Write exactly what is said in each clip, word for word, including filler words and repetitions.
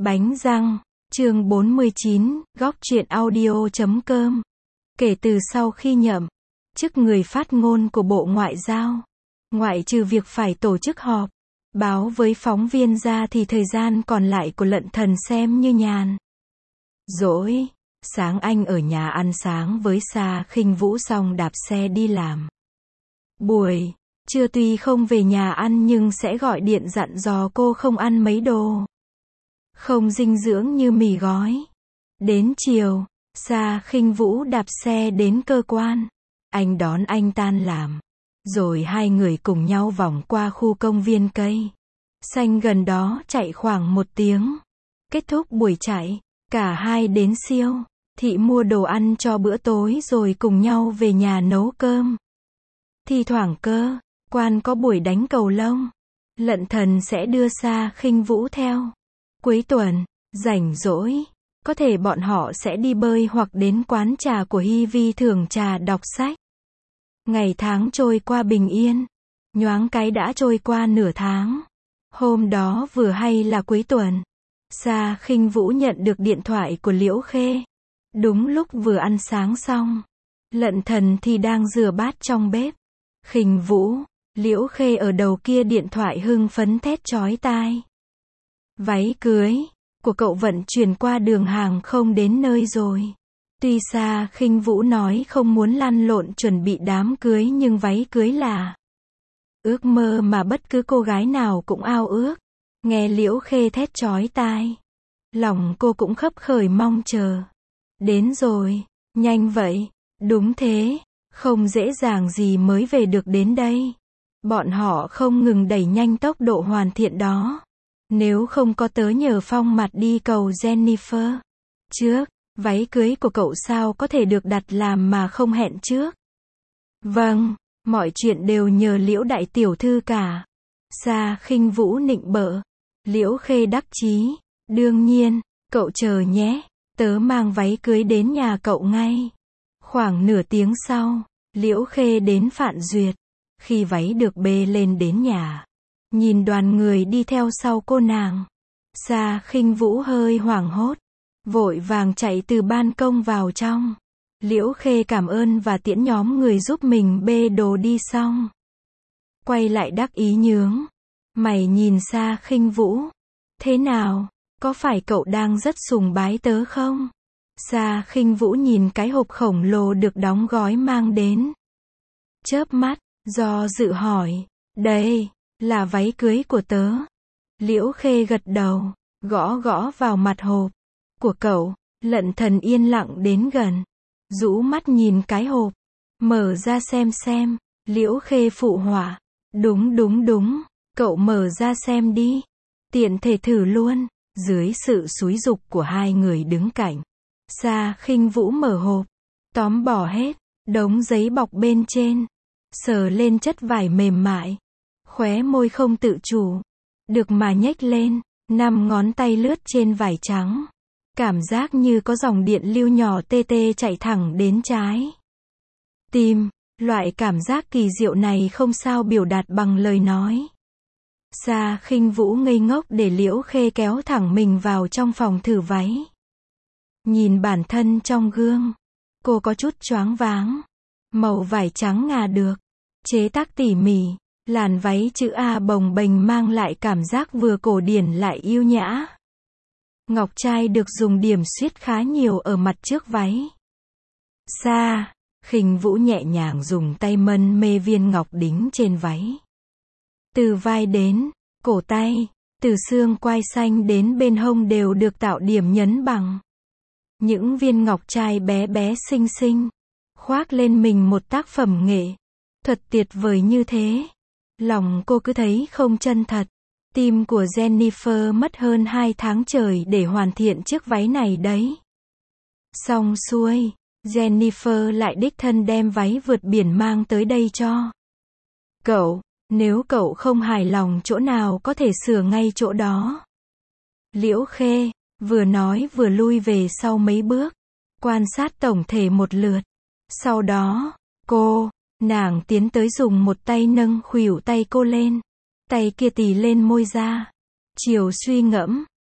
Bánh răng, chương bốn mươi chín, góc truyện audio chấm com. Kể từ sau khi nhậm chức người phát ngôn của Bộ Ngoại giao, ngoại trừ việc phải tổ chức họp, báo với phóng viên ra thì thời gian còn lại của Lận Thần xem như nhàn rỗi. Sáng anh ở nhà ăn sáng với Sa Khinh Vũ xong đạp xe đi làm. Buổi trưa tuy không về nhà ăn nhưng sẽ gọi điện dặn dò cô không ăn mấy đồ không dinh dưỡng như mì gói. Đến chiều, Sa Khinh Vũ đạp xe đến cơ quan. Anh đón anh tan làm. Rồi hai người cùng nhau vòng qua khu công viên cây xanh gần đó chạy khoảng một tiếng. Kết thúc buổi chạy, cả hai đến siêu thị mua đồ ăn cho bữa tối rồi cùng nhau về nhà nấu cơm. Thi thoảng cơ quan có buổi đánh cầu lông, Lận Thần sẽ đưa Sa Khinh Vũ theo. Cuối tuần, rảnh rỗi, có thể bọn họ sẽ đi bơi hoặc đến quán trà của Hy Vi thưởng trà đọc sách. Ngày tháng trôi qua bình yên, nhoáng cái đã trôi qua nửa tháng. Hôm đó vừa hay là cuối tuần, Sa Khinh Vũ nhận được điện thoại của Liễu Khê. Đúng lúc vừa ăn sáng xong, Lận Thần thì đang rửa bát trong bếp. Khinh Vũ, Liễu Khê ở đầu kia điện thoại hưng phấn thét chói tai. Váy cưới của cậu vận chuyển qua đường hàng không đến nơi rồi. Tuy Sa Khinh Vũ nói không muốn lăn lộn chuẩn bị đám cưới nhưng váy cưới là ước mơ mà bất cứ cô gái nào cũng ao ước. Nghe Liễu Khê thét chói tai, lòng cô cũng khấp khởi mong chờ. Đến rồi, nhanh vậy. Đúng thế, không dễ dàng gì mới về được đến đây. Bọn họ không ngừng đẩy nhanh tốc độ hoàn thiện đó. Nếu không có tớ nhờ Phong Mặt đi cầu Jennifer trước, váy cưới của cậu sao có thể được đặt làm mà không hẹn trước. Vâng, mọi chuyện đều nhờ Liễu đại tiểu thư cả. Sa Khinh Vũ nịnh bợ. Liễu Khê đắc chí. Đương nhiên, cậu chờ nhé, tớ mang váy cưới đến nhà cậu ngay. Khoảng nửa tiếng sau, Liễu Khê đến Phạn Duyệt. Khi váy được bê lên đến nhà, nhìn đoàn người đi theo sau cô nàng, Sa Khinh Vũ hơi hoảng hốt, vội vàng chạy từ ban công vào trong. Liễu Khê cảm ơn và tiễn nhóm người giúp mình bê đồ đi xong, quay lại đắc ý nhướng mày nhìn Sa Khinh Vũ. Thế nào, có phải cậu đang rất sùng bái tớ không? Sa Khinh Vũ nhìn cái hộp khổng lồ được đóng gói mang đến, chớp mắt, do dự hỏi. Đây là váy cưới của tớ. Liễu Khê gật đầu, gõ gõ vào mặt hộp. Của cậu. Lận Thần yên lặng đến gần, rũ mắt nhìn cái hộp, mở ra xem xem. Liễu Khê phụ họa. Đúng đúng đúng, cậu mở ra xem đi. Tiện thể thử luôn. Dưới sự xúi giục của hai người đứng cạnh, Sa Khinh Vũ mở hộp, tóm bỏ hết đống giấy bọc bên trên, sờ lên chất vải mềm mại, khóe môi không tự chủ được mà nhếch lên, năm ngón tay lướt trên vải trắng, cảm giác như có dòng điện lưu nhỏ tê tê chạy thẳng đến trái tim. Loại cảm giác kỳ diệu này không sao biểu đạt bằng lời nói. Sa Khinh Vũ ngây ngốc để Liễu Khê kéo thẳng mình vào trong phòng thử váy. Nhìn bản thân trong gương, cô có chút choáng váng. Màu vải trắng ngà được chế tác tỉ mỉ, làn váy chữ A bồng bềnh mang lại cảm giác vừa cổ điển lại yêu nhã. Ngọc trai được dùng điểm xuyết khá nhiều ở mặt trước váy. Sa Khinh Vũ nhẹ nhàng dùng tay mân mê viên ngọc đính trên váy. Từ vai đến cổ tay, từ xương quai xanh đến bên hông đều được tạo điểm nhấn bằng những viên ngọc trai bé bé xinh xinh, khoác lên mình một tác phẩm nghệ thuật tuyệt vời như thế. Lòng cô cứ thấy không chân thật. Team của Jennifer mất hơn hai tháng trời để hoàn thiện chiếc váy này đấy. Xong xuôi, Jennifer lại đích thân đem váy vượt biển mang tới đây cho cậu. Nếu cậu không hài lòng chỗ nào có thể sửa ngay chỗ đó. Liễu Khê vừa nói vừa lui về sau mấy bước, quan sát tổng thể một lượt. Sau đó, cô, nàng tiến tới dùng một tay nâng khuỷu tay cô lên, tay kia tì lên môi ra. Chiều suy ngẫm,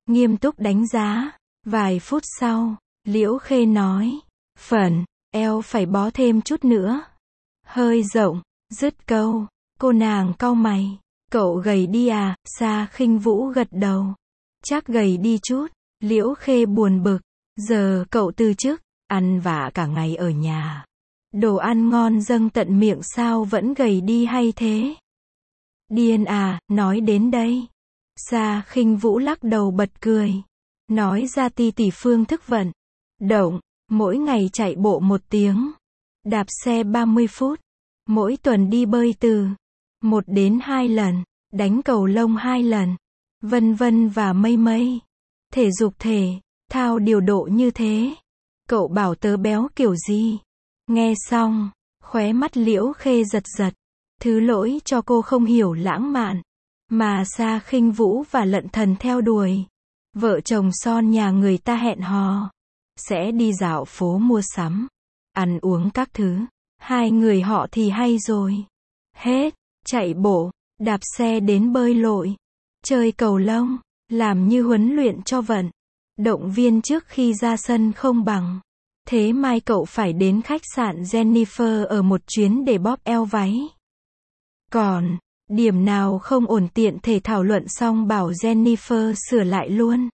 nghiêm túc đánh giá. Vài phút sau, Liễu Khê nói, phần, eo phải bó thêm chút nữa. Hơi rộng, dứt câu, cô nàng cau mày, cậu gầy đi à, Sa Khinh Vũ gật đầu. Chắc gầy đi chút, Liễu Khê buồn bực, giờ cậu từ chức, ăn vạ cả ngày ở nhà. Đồ ăn ngon dâng tận miệng sao vẫn gầy đi hay thế? Điên à, nói đến đây. Sa Khinh Vũ lắc đầu bật cười. Nói ra ti tỷ phương thức vận động, mỗi ngày chạy bộ một tiếng, đạp xe ba mươi phút, mỗi tuần đi bơi từ một đến hai lần, đánh cầu lông hai lần, vân vân và mây mây. Thể dục thể thao điều độ như thế. Cậu bảo tớ béo kiểu gì? Nghe xong, khóe mắt Liễu Khê giật giật. Thứ lỗi cho cô không hiểu lãng mạn mà Sa Khinh Vũ và Lận Thần theo đuổi. Vợ chồng son nhà người ta hẹn hò, sẽ đi dạo phố mua sắm, ăn uống các thứ. Hai người họ thì hay rồi. Hết, chạy bộ, đạp xe đến bơi lội, chơi cầu lông, làm như huấn luyện cho vận động viên trước khi ra sân không bằng. Thế mai cậu phải đến khách sạn Jennifer ở một chuyến để bóp eo váy. Còn, điểm nào không ổn tiện thể thảo luận xong bảo Jennifer sửa lại luôn.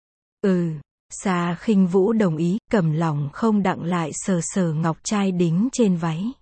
Ừ, Sa Khinh Vũ đồng ý, cầm lòng không đặng lại sờ sờ ngọc trai đính trên váy.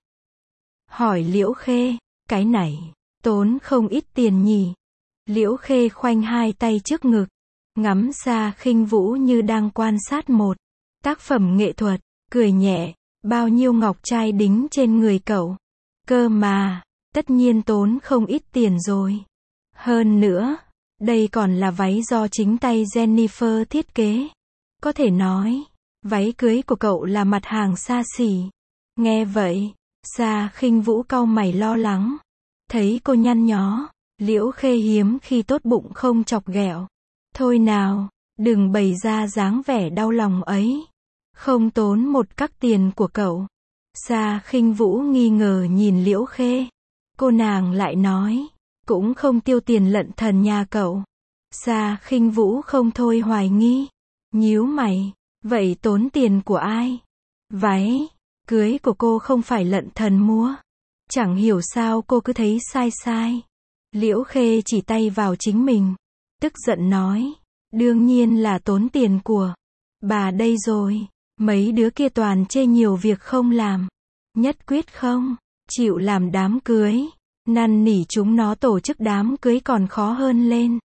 Hỏi Liễu Khê, cái này, tốn không ít tiền nhỉ? Liễu Khê khoanh hai tay trước ngực, ngắm Sa Khinh Vũ như đang quan sát một tác phẩm nghệ thuật, cười nhẹ, bao nhiêu ngọc trai đính trên người cậu? Cơ mà, tất nhiên tốn không ít tiền rồi. Hơn nữa, đây còn là váy do chính tay Jennifer thiết kế. Có thể nói, váy cưới của cậu là mặt hàng xa xỉ. Nghe vậy, Sa Khinh Vũ cau mày lo lắng. Thấy cô nhăn nhó, Liễu Khê hiếm khi tốt bụng không chọc ghẹo. Thôi nào, đừng bày ra dáng vẻ đau lòng ấy. Không tốn một cắc tiền của cậu. Sa Khinh Vũ nghi ngờ nhìn Liễu Khê. Cô nàng lại nói, cũng không tiêu tiền Lận Thần nhà cậu. Sa Khinh Vũ không thôi hoài nghi, nhíu mày, vậy tốn tiền của ai? Váy cưới của cô không phải Lận Thần mua. Chẳng hiểu sao cô cứ thấy sai sai. Liễu Khê chỉ tay vào chính mình, tức giận nói, đương nhiên là tốn tiền của bà đây rồi. Mấy đứa kia toàn chê nhiều việc không làm, nhất quyết không chịu làm đám cưới, năn nỉ chúng nó tổ chức đám cưới còn khó hơn lên.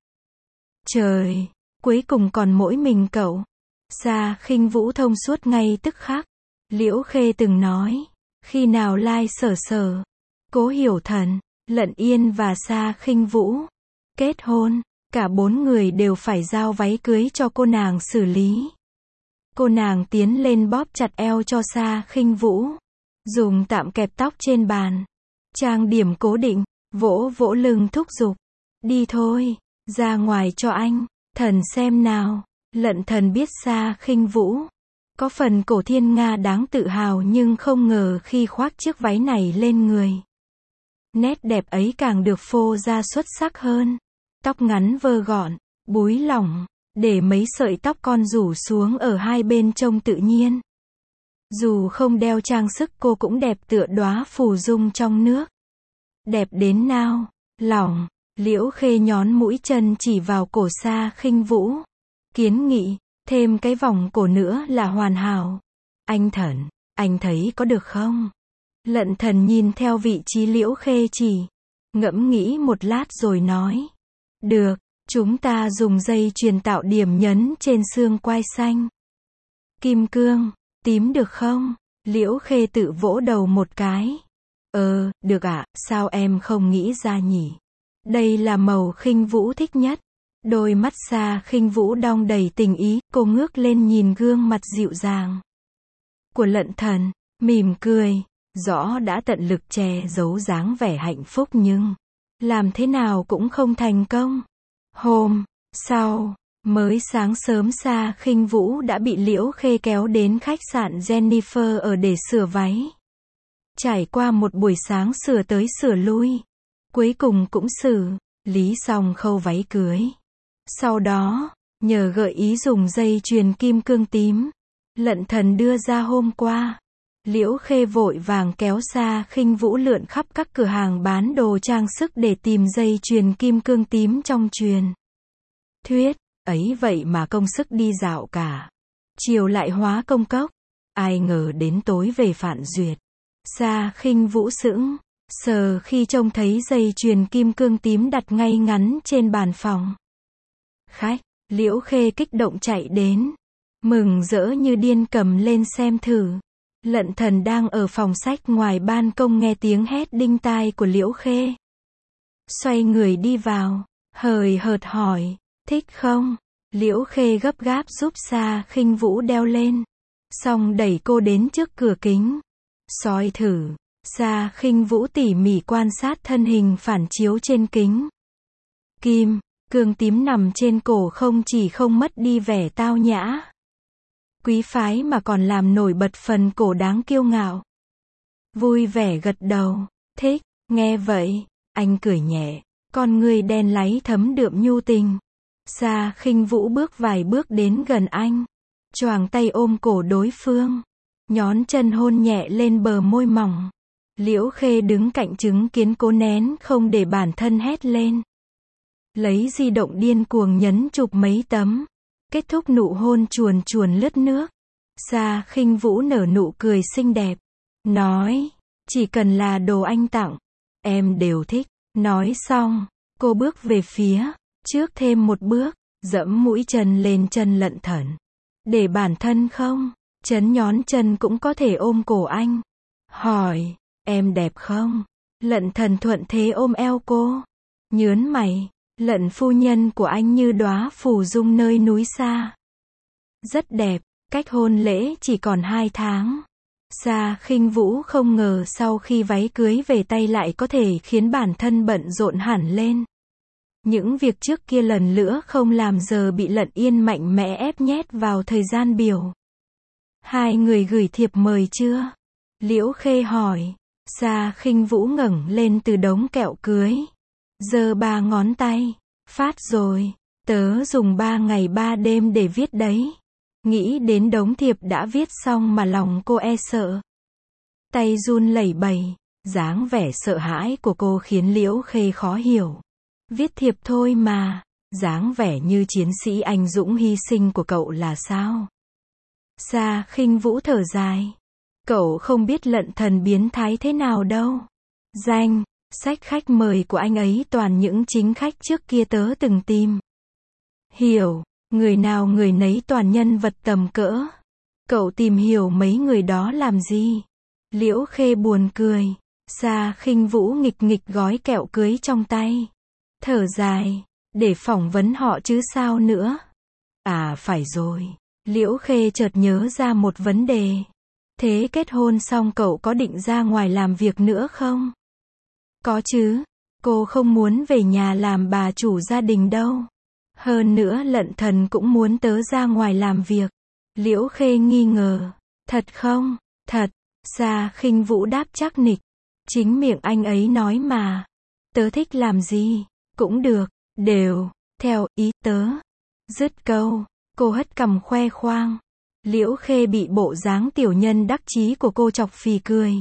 Trời, cuối cùng còn mỗi mình cậu. Sa Khinh Vũ thông suốt ngay tức khắc. Liễu Khê từng nói, khi nào Lai Sở Sở, Cố Hiểu Thần, Lận Yên và Sa Khinh Vũ kết hôn, cả bốn người đều phải giao váy cưới cho cô nàng xử lý. Cô nàng tiến lên bóp chặt eo cho Sa Khinh Vũ, dùng tạm kẹp tóc trên bàn, trang điểm cố định, vỗ vỗ lưng thúc giục, đi thôi, ra ngoài cho anh Thần xem nào. Lận Thần biết Sa Khinh Vũ có phần cổ thiên nga đáng tự hào nhưng không ngờ khi khoác chiếc váy này lên người, nét đẹp ấy càng được phô ra xuất sắc hơn. Tóc ngắn vơ gọn, búi lỏng, để mấy sợi tóc con rủ xuống ở hai bên trông tự nhiên. Dù không đeo trang sức cô cũng đẹp tựa đóa phù dung trong nước. Đẹp đến nào, lỏng. Liễu Khê nhón mũi chân chỉ vào cổ Sa Khinh Vũ, kiến nghị, thêm cái vòng cổ nữa là hoàn hảo. Anh Thần, anh thấy có được không? Lận Thần nhìn theo vị trí Liễu Khê chỉ, ngẫm nghĩ một lát rồi nói, được, chúng ta dùng dây chuyền tạo điểm nhấn trên xương quai xanh. Kim cương, tím được không? Liễu Khê tự vỗ đầu một cái. Ờ, được ạ, sao em không nghĩ ra nhỉ? Đây là màu Khinh Vũ thích nhất. Đôi mắt Sa Khinh Vũ đong đầy tình ý, cô ngước lên nhìn gương mặt dịu dàng của Lận Thần, mỉm cười, rõ đã tận lực che giấu dáng vẻ hạnh phúc nhưng làm thế nào cũng không thành công. Hôm sau, mới sáng sớm Sa Khinh Vũ đã bị Liễu Khê kéo đến khách sạn Jennifer ở để sửa váy. Trải qua một buổi sáng sửa tới sửa lui, cuối cùng cũng xử lý xong khâu váy cưới. Sau đó, Nhờ gợi ý dùng dây chuyền kim cương tím, Lận Thần đưa ra hôm qua. Liễu Khê vội vàng kéo Sa Khinh Vũ lượn khắp các cửa hàng bán đồ trang sức để tìm dây chuyền kim cương tím trong truyền thuyết, ấy vậy mà công sức đi dạo cả chiều lại hóa công cốc. Ai ngờ đến tối về phản duyệt. Sa Khinh Vũ sững sờ khi trông thấy dây chuyền kim cương tím đặt ngay ngắn trên bàn phòng khách. Liễu Khê kích động chạy đến, mừng rỡ như điên cầm lên xem thử. Lận Thần đang ở phòng sách ngoài ban công nghe tiếng hét đinh tai của Liễu Khê. Xoay người đi vào, hời hợt hỏi, thích không? Liễu Khê gấp gáp giúp Sa Khinh Vũ đeo lên, xong đẩy cô đến trước cửa kính. Soi thử, Sa Khinh Vũ tỉ mỉ quan sát thân hình phản chiếu trên kính. Kim cương tím nằm trên cổ không chỉ không mất đi vẻ tao nhã, quý phái mà còn làm nổi bật phần cổ đáng kiêu ngạo. Vui vẻ gật đầu, thích. Nghe vậy, anh cười nhẹ, con người đen láy thấm đượm nhu tình. Sa Khinh Vũ bước vài bước đến gần anh, choàng tay ôm cổ đối phương, nhón chân hôn nhẹ lên bờ môi mỏng. Liễu Khê đứng cạnh chứng kiến cố nén không để bản thân hét lên. Lấy di động điên cuồng nhấn chụp mấy tấm, kết thúc nụ hôn chuồn chuồn lướt nước. Sa Khinh Vũ nở nụ cười xinh đẹp, nói, chỉ cần là đồ anh tặng, em đều thích. Nói xong, cô bước về phía trước thêm một bước, dẫm mũi chân lên chân Lận Thần. Để bản thân không, chấn nhón chân cũng có thể ôm cổ anh. Hỏi, em đẹp không? Lận Thần thuận thế ôm eo cô, nhớn mày. Lận phu nhân của anh như đóa phù dung nơi núi xa. Rất đẹp, cách hôn lễ chỉ còn hai tháng. Sa Khinh Vũ không ngờ sau khi váy cưới về tay lại có thể khiến bản thân bận rộn hẳn lên. Những việc trước kia lần nữa không làm giờ bị Lận Yên mạnh mẽ ép nhét vào thời gian biểu. Hai người gửi thiệp mời chưa? Liễu Khê hỏi. Sa Khinh Vũ ngẩng lên từ đống kẹo cưới, giơ ba ngón tay, phát rồi, tớ dùng ba ngày ba đêm để viết đấy. Nghĩ đến đống thiệp đã viết xong mà lòng cô e sợ. Tay run lẩy bẩy, dáng vẻ sợ hãi của cô khiến Liễu Khê khó hiểu. Viết thiệp thôi mà, dáng vẻ như chiến sĩ anh dũng hy sinh của cậu là sao? Sa Khinh Vũ thở dài. Cậu không biết Lận Thần biến thái thế nào đâu. Danh sách khách mời của anh ấy toàn những chính khách trước kia tớ từng tìm hiểu, người nào người nấy toàn nhân vật tầm cỡ. Cậu tìm hiểu mấy người đó làm gì? Liễu Khê buồn cười. Sa Khinh Vũ nghịch nghịch gói kẹo cưới trong tay, thở dài, để phỏng vấn họ chứ sao nữa. À phải rồi, Liễu Khê chợt nhớ ra một vấn đề. Thế kết hôn xong cậu có định ra ngoài làm việc nữa không? Có chứ, cô không muốn về nhà làm bà chủ gia đình đâu. Hơn nữa Lận Thần cũng muốn tớ ra ngoài làm việc. Liễu Khê nghi ngờ. Thật không? Thật. Sa Khinh Vũ đáp chắc nịch. Chính miệng anh ấy nói mà. Tớ thích làm gì, cũng được, đều, theo ý tớ. Dứt câu, cô hất cằm khoe khoang. Liễu Khê bị bộ dáng tiểu nhân đắc chí của cô chọc phì cười.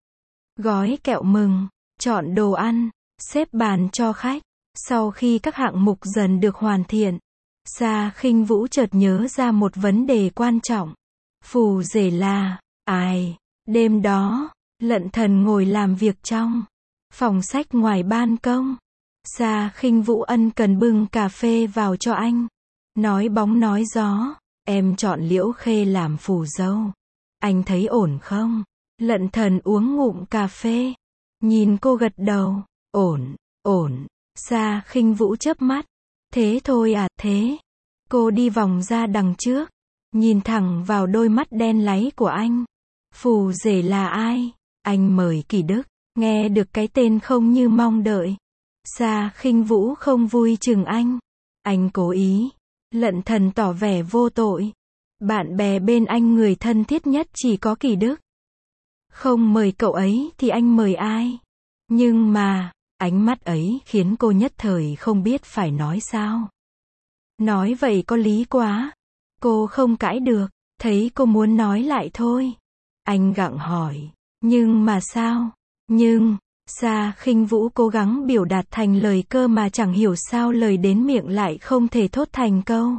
Gói kẹo mừng, chọn đồ ăn, xếp bàn cho khách. Sau khi các hạng mục dần được hoàn thiện, Sa Khinh Vũ chợt nhớ ra một vấn đề quan trọng. Phù rể là ai? Đêm đó, Lận Thần ngồi làm việc trong phòng sách ngoài ban công. Sa Khinh Vũ ân cần bưng cà phê vào cho anh, nói bóng nói gió. Em chọn Liễu Khê làm phù dâu, anh thấy ổn không? Lận Thần uống ngụm cà phê, nhìn cô gật đầu. Ổn, ổn. Sa Khinh Vũ chớp mắt. Thế thôi à? Thế. Cô đi vòng ra đằng trước, nhìn thẳng vào đôi mắt đen láy của anh. Phù rể là ai? Anh mời Kỳ Đức. Nghe được cái tên không như mong đợi, Sa Khinh Vũ không vui chừng anh. Anh cố ý. Lận Thần tỏ vẻ vô tội. Bạn bè bên anh người thân thiết nhất chỉ có Kỳ Đức. Không mời cậu ấy thì anh mời ai? Nhưng mà, ánh mắt ấy khiến cô nhất thời không biết phải nói sao. Nói vậy có lý quá. Cô không cãi được, thấy cô muốn nói lại thôi. Anh gặng hỏi, nhưng mà sao? Nhưng, Sa Khinh Vũ cố gắng biểu đạt thành lời cơ mà chẳng hiểu sao lời đến miệng lại không thể thốt thành câu.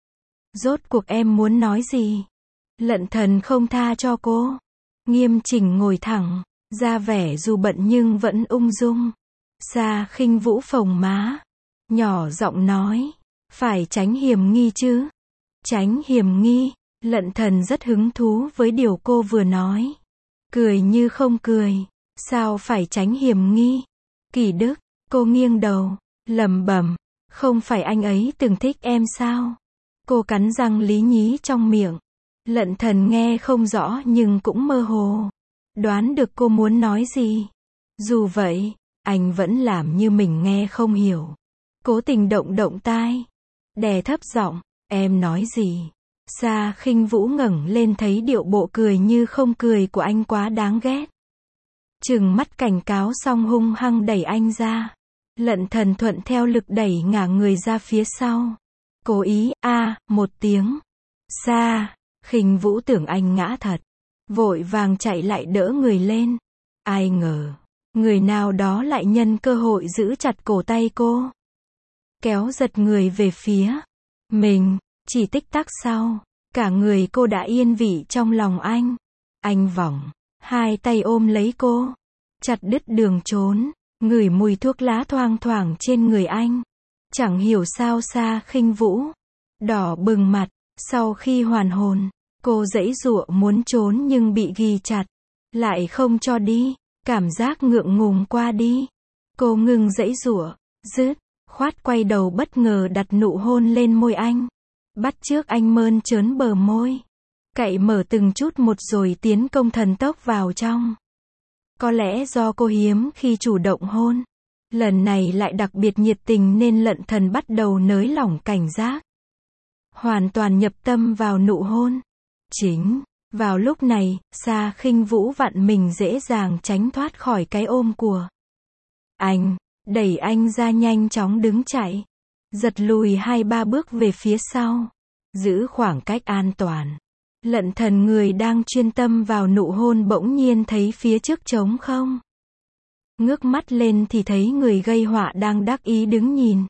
Rốt cuộc em muốn nói gì? Lận Thần không tha cho cô. Nghiêm chỉnh ngồi thẳng, ra vẻ dù bận nhưng vẫn ung dung. Sa Khinh Vũ phồng má, nhỏ giọng nói, phải tránh hiểm nghi chứ. Tránh hiểm nghi, Lận Thần rất hứng thú với điều cô vừa nói. Cười như không cười, sao phải tránh hiểm nghi? Kỳ Đức, cô nghiêng đầu, lẩm bẩm, không phải anh ấy từng thích em sao? Cô cắn răng lý nhí trong miệng. Lận Thần nghe không rõ nhưng cũng mơ hồ. Đoán được cô muốn nói gì. Dù vậy, anh vẫn làm như mình nghe không hiểu. Cố tình động động tai. Đè thấp giọng, em nói gì? Sa Khinh Vũ ngẩng lên thấy điệu bộ cười như không cười của anh quá đáng ghét. Trừng mắt cảnh cáo xong hung hăng đẩy anh ra. Lận Thần thuận theo lực đẩy ngả người ra phía sau. Cố ý, a à, một tiếng. Sa Khinh Vũ tưởng anh ngã thật. Vội vàng chạy lại đỡ người lên. Ai ngờ, người nào đó lại nhân cơ hội giữ chặt cổ tay cô. Kéo giật người về phía mình, chỉ tích tắc sau. Cả người cô đã yên vị trong lòng anh. Anh vòng, hai tay ôm lấy cô. Chặt đứt đường trốn, ngửi mùi thuốc lá thoang thoảng trên người anh. Chẳng hiểu sao Sa Khinh Vũ đỏ bừng mặt, sau khi hoàn hồn, cô giãy giụa muốn trốn nhưng bị ghi chặt, lại không cho đi, cảm giác ngượng ngùng qua đi. Cô ngừng giãy giụa, dứt khoát quay đầu bất ngờ đặt nụ hôn lên môi anh, bắt chước anh mơn trớn bờ môi, cậy mở từng chút một rồi tiến công thần tốc vào trong. Có lẽ do cô hiếm khi chủ động hôn, lần này lại đặc biệt nhiệt tình nên Lận Thần bắt đầu nới lỏng cảnh giác. Hoàn toàn nhập tâm vào nụ hôn. Chính vào lúc này, Sa Khinh Vũ vặn mình dễ dàng tránh thoát khỏi cái ôm của anh, đẩy anh ra nhanh chóng đứng chạy, giật lùi hai ba bước về phía sau, giữ khoảng cách an toàn. Lận Thần người đang chuyên tâm vào nụ hôn bỗng nhiên thấy phía trước trống không. Ngước mắt lên thì thấy người gây họa đang đắc ý đứng nhìn.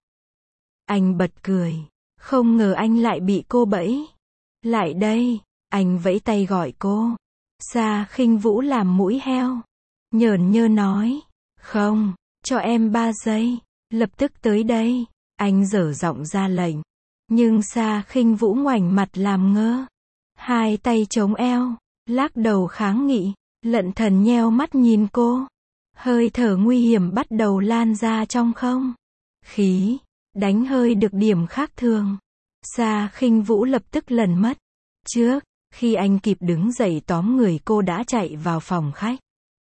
Anh bật cười, không ngờ anh lại bị cô bẫy. Lại đây, anh vẫy tay gọi cô. Sa Khinh Vũ làm mũi heo, nhởn nhơ nói, không, cho em ba giây, lập tức tới đây. Anh dở giọng ra lệnh, nhưng Sa Khinh Vũ ngoảnh mặt làm ngơ, hai tay chống eo, lắc đầu kháng nghị. Lận Thần nheo mắt nhìn cô, hơi thở nguy hiểm bắt đầu lan ra trong không khí, đánh hơi được điểm khác thường. Sa Khinh Vũ lập tức lần mất. Trước khi anh kịp đứng dậy tóm người cô đã chạy vào phòng khách,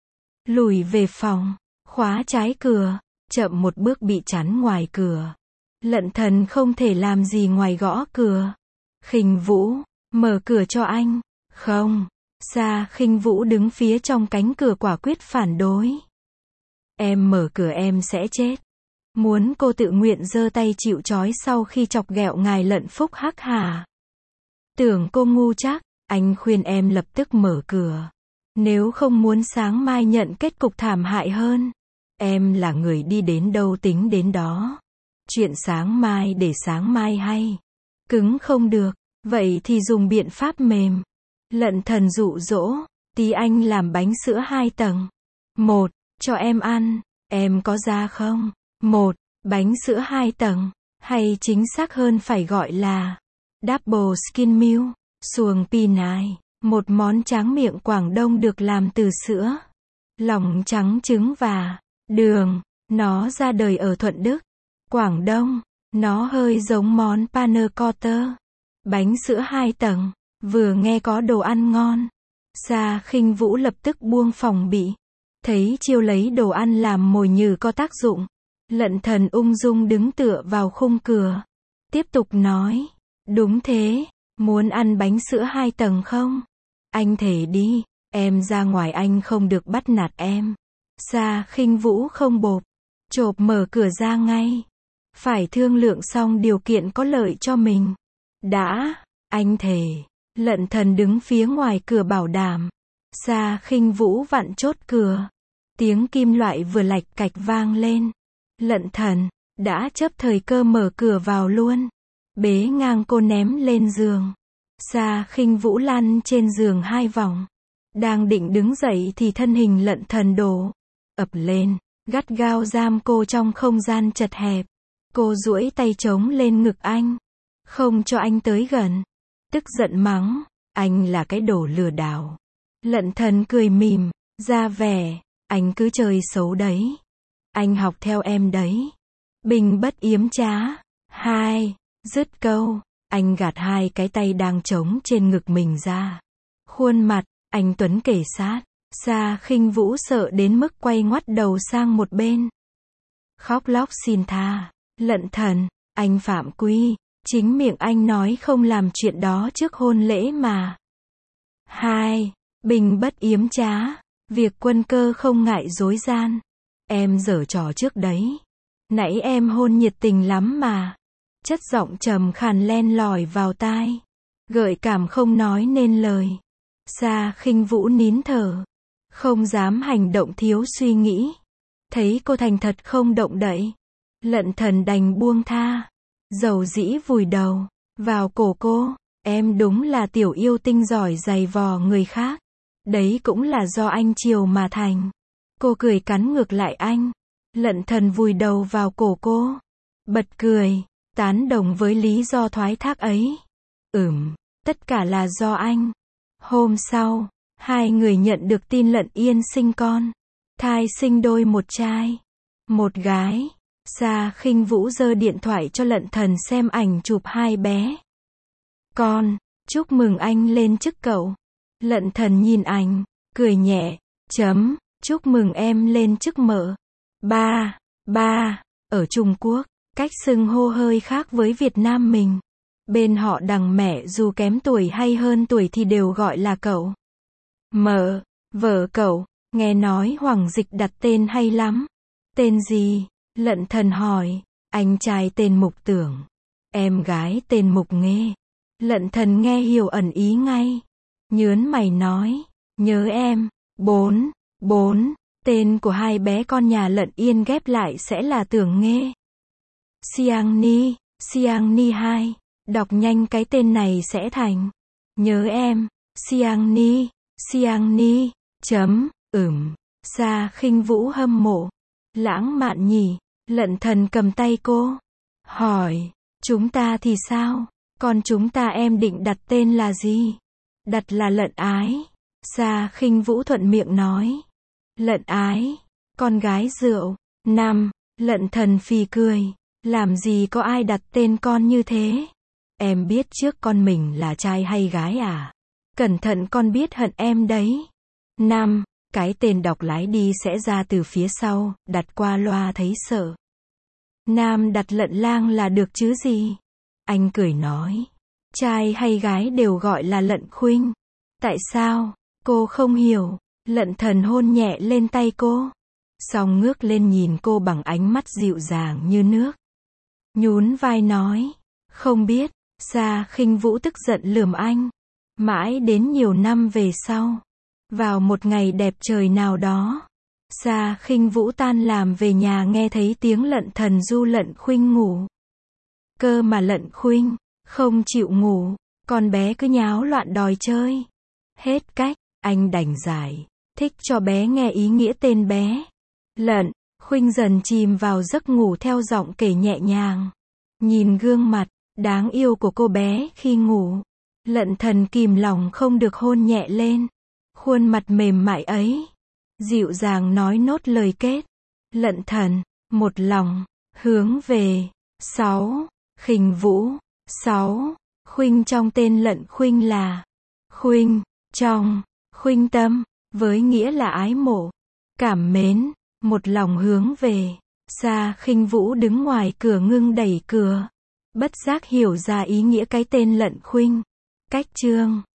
lùi về phòng, khóa trái cửa, chậm một bước bị chắn ngoài cửa. Lận Thần không thể làm gì ngoài gõ cửa. Khinh Vũ, mở cửa cho anh. Không. Sa Khinh Vũ đứng phía trong cánh cửa quả quyết phản đối. Em mở cửa em sẽ chết. Muốn cô tự nguyện giơ tay chịu trói sau khi chọc ghẹo ngài Lận Phúc hắc hả? Tưởng cô ngu chắc, anh khuyên em lập tức mở cửa. Nếu không muốn sáng mai nhận kết cục thảm hại hơn. Em là người đi đến đâu tính đến đó. Chuyện sáng mai để sáng mai hay. Cứng không được, vậy thì dùng biện pháp mềm. Lận Thần dụ dỗ, tí anh làm bánh sữa hai tầng. Một, cho em ăn, em có ra không? Một, bánh sữa hai tầng, hay chính xác hơn phải gọi là Double Skin Milk, suồng pinai, một món tráng miệng Quảng Đông được làm từ sữa, lòng trắng trứng và đường. Nó ra đời ở Thuận Đức, Quảng Đông. Nó hơi giống món panna cotta, bánh sữa hai tầng. Vừa nghe có đồ ăn ngon, Sa Khinh Vũ lập tức buông phòng bị. Thấy chiêu lấy đồ ăn làm mồi nhử có tác dụng, Lận Thần ung dung đứng tựa vào khung cửa, tiếp tục nói, đúng thế, muốn ăn bánh sữa hai tầng không? Anh thề đi, em ra ngoài anh không được bắt nạt em. Sa Khinh Vũ không bộp, chộp mở cửa ra ngay. Phải thương lượng xong điều kiện có lợi cho mình. Đã, anh thề. Lận Thần đứng phía ngoài cửa bảo đảm. Sa Khinh Vũ vặn chốt cửa. Tiếng kim loại vừa lạch cạch vang lên. Lận Thần đã chấp thời cơ mở cửa vào luôn. Bế ngang cô ném lên giường. Sa Khinh Vũ lăn trên giường hai vòng. Đang định đứng dậy thì thân hình Lận Thần đổ ập lên, gắt gao giam cô trong không gian chật hẹp. Cô duỗi tay chống lên ngực anh, không cho anh tới gần. Tức giận mắng, anh là cái đồ lừa đảo. Lận Thần cười mỉm, ra vẻ, anh cứ chơi xấu đấy. Anh học theo em đấy. Bình bất yếm trá. Hai, dứt câu, anh gạt hai cái tay đang chống trên ngực mình ra. Khuôn mặt, anh tuấn kể sát. Sa Khinh Vũ sợ đến mức quay ngoắt đầu sang một bên. Khóc lóc xin tha. Lận Thần, anh phạm quy. Chính miệng anh nói không làm chuyện đó trước hôn lễ mà. Hai, Bình bất yếm trá. Việc Quân Cơ không ngại dối gian. Em giở trò trước đấy. Nãy em hôn nhiệt tình lắm mà. Chất giọng trầm khàn len lỏi vào tai. Gợi cảm không nói nên lời. Sa Khinh Vũ nín thở. Không dám hành động thiếu suy nghĩ. Thấy cô thành thật không động đậy. Lận Thần đành buông tha. Dầu dĩ vùi đầu vào cổ cô. Em đúng là tiểu yêu tinh giỏi giày vò người khác. Đấy cũng là do anh chiều mà thành. Cô cười cắn ngược lại anh. Lận Thần vùi đầu vào cổ cô. Bật cười, tán đồng với lý do thoái thác ấy. Ừm, tất cả là do anh. Hôm sau, hai người nhận được tin Lận Yên sinh con. Thai sinh đôi một trai, một gái. Sa Khinh Vũ giơ điện thoại cho Lận Thần xem ảnh chụp hai bé. Con, chúc mừng anh lên chức cậu. Lận Thần nhìn ảnh, cười nhẹ, chấm, chúc mừng em lên chức mợ. Ba, ba, ở Trung Quốc, cách xưng hô hơi khác với Việt Nam mình. Bên họ đằng mẹ dù kém tuổi hay hơn tuổi thì đều gọi là cậu. Mợ, vợ cậu, nghe nói Hoàng Dịch đặt tên hay lắm. Tên gì? Lận Thần hỏi. Anh trai tên Mục Tưởng. Em gái tên Mục Nghê. Lận Thần nghe hiểu ẩn ý ngay. Nhớn mày nói. Nhớ em. Bốn, bốn. Tên của hai bé con nhà Lận Yên ghép lại sẽ là Tưởng Nghê. Siang Ni, Siang Ni hai. Đọc nhanh cái tên này sẽ thành. Nhớ em. Siang Ni, Siang Ni. Chấm, ừm. Sa Khinh Vũ hâm mộ. Lãng mạn nhỉ. Lận Thần cầm tay cô. Hỏi. Chúng ta thì sao? Còn chúng ta em định đặt tên là gì? Đặt là Lận Ái. Sa Khinh Vũ thuận miệng nói. Lận Ái. Con gái rượu. Năm. Lận Thần phì cười. Làm gì có ai đặt tên con như thế? Em biết trước con mình là trai hay gái à? Cẩn thận con biết hận em đấy. Năm. Cái tên đọc lái đi sẽ ra từ phía sau, đặt qua loa thấy sợ. Nam đặt Lận Lang là được chứ gì? Anh cười nói. Trai hay gái đều gọi là Lận Khuynh. Tại sao? Cô không hiểu. Lận Thần hôn nhẹ lên tay cô. Xong ngước lên nhìn cô bằng ánh mắt dịu dàng như nước. Nhún vai nói. Không biết. Sa Khinh Vũ tức giận lườm anh. Mãi đến nhiều năm về sau. Vào một ngày đẹp trời nào đó. Sa Khinh Vũ tan làm về nhà nghe thấy tiếng Lận Thần du Lận Khuynh ngủ. Cơ mà Lận Khuynh không chịu ngủ. Con bé cứ nháo loạn đòi chơi. Hết cách, anh đành giải thích cho bé nghe ý nghĩa tên bé. Lận Khuynh dần chìm vào giấc ngủ theo giọng kể nhẹ nhàng. Nhìn gương mặt đáng yêu của cô bé khi ngủ. Lận Thần kìm lòng không được hôn nhẹ lên khuôn mặt mềm mại ấy. Dịu dàng nói nốt lời kết. Lận Thần, một lòng, hướng về. Sáu. Khinh Vũ. Sáu. Khuynh trong tên Lận Khuynh là Khuynh, trong, khuynh tâm, với nghĩa là ái mộ, cảm mến, một lòng hướng về. Sa Khinh Vũ đứng ngoài cửa ngưng đẩy cửa. Bất giác hiểu ra ý nghĩa cái tên Lận Khuynh. Cách chương